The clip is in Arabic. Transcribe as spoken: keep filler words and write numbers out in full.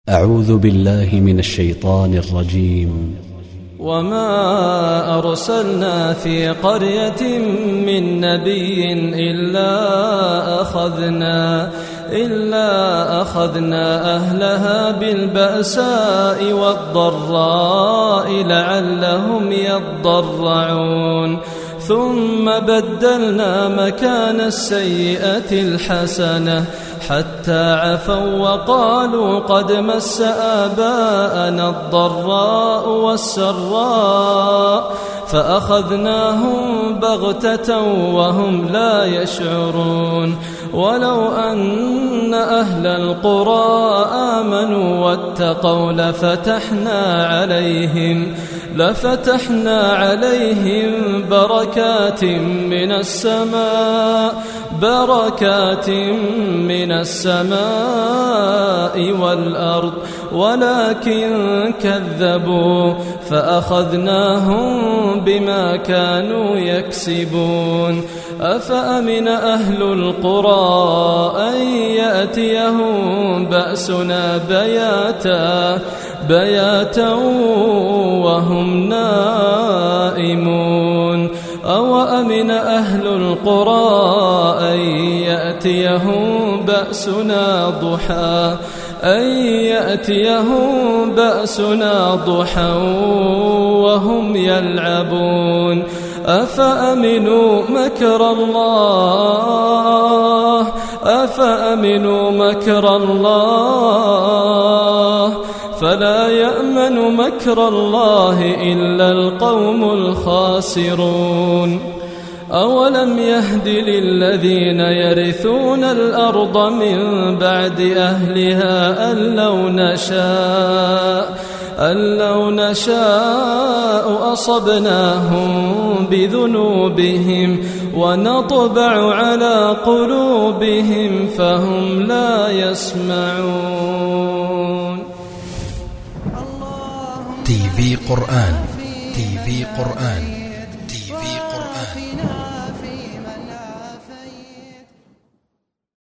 أعوذ بالله من الشيطان الرجيم. وما أرسلنا في قرية من نبي إلا أخذنا إلا أخذنا أهلها بالبأساء والضراء لعلهم يضرعون ثم بدلنا مكان السيئة الحسنة حتى عفوا وقالوا قد مس آباءنا الضراء والسراء فأخذناهم بغتة وهم لا يشعرون ولو أن أهل القرى آمنوا واتقوا لفتحنا عليهم لفتحنا عليهم بركات من السماء بركات من السماء والأرض ولكن كذبوا فأخذناهم بما كانوا يكسبون. أفأمن أهل القرى أن يأتيهم بأسنا بياتا بياتا وهم نائمون أو أمن أهل القرى أن يأتيهم بأسنا ضحى أن يأتيهم بأسنا ضحى وهم يلعبون. أفأمنوا مكر الله أفأمنوا مكر الله فلا يأمن مكر الله إلا القوم الخاسرون. أولم يهد للذين يرثون الأرض من بعد أهلها أن لو نشاء أن لو نشاء أصبناهم بذنوبهم ونطبع على قلوبهم فهم لا يسمعون. تي في قرآن تي في قرآن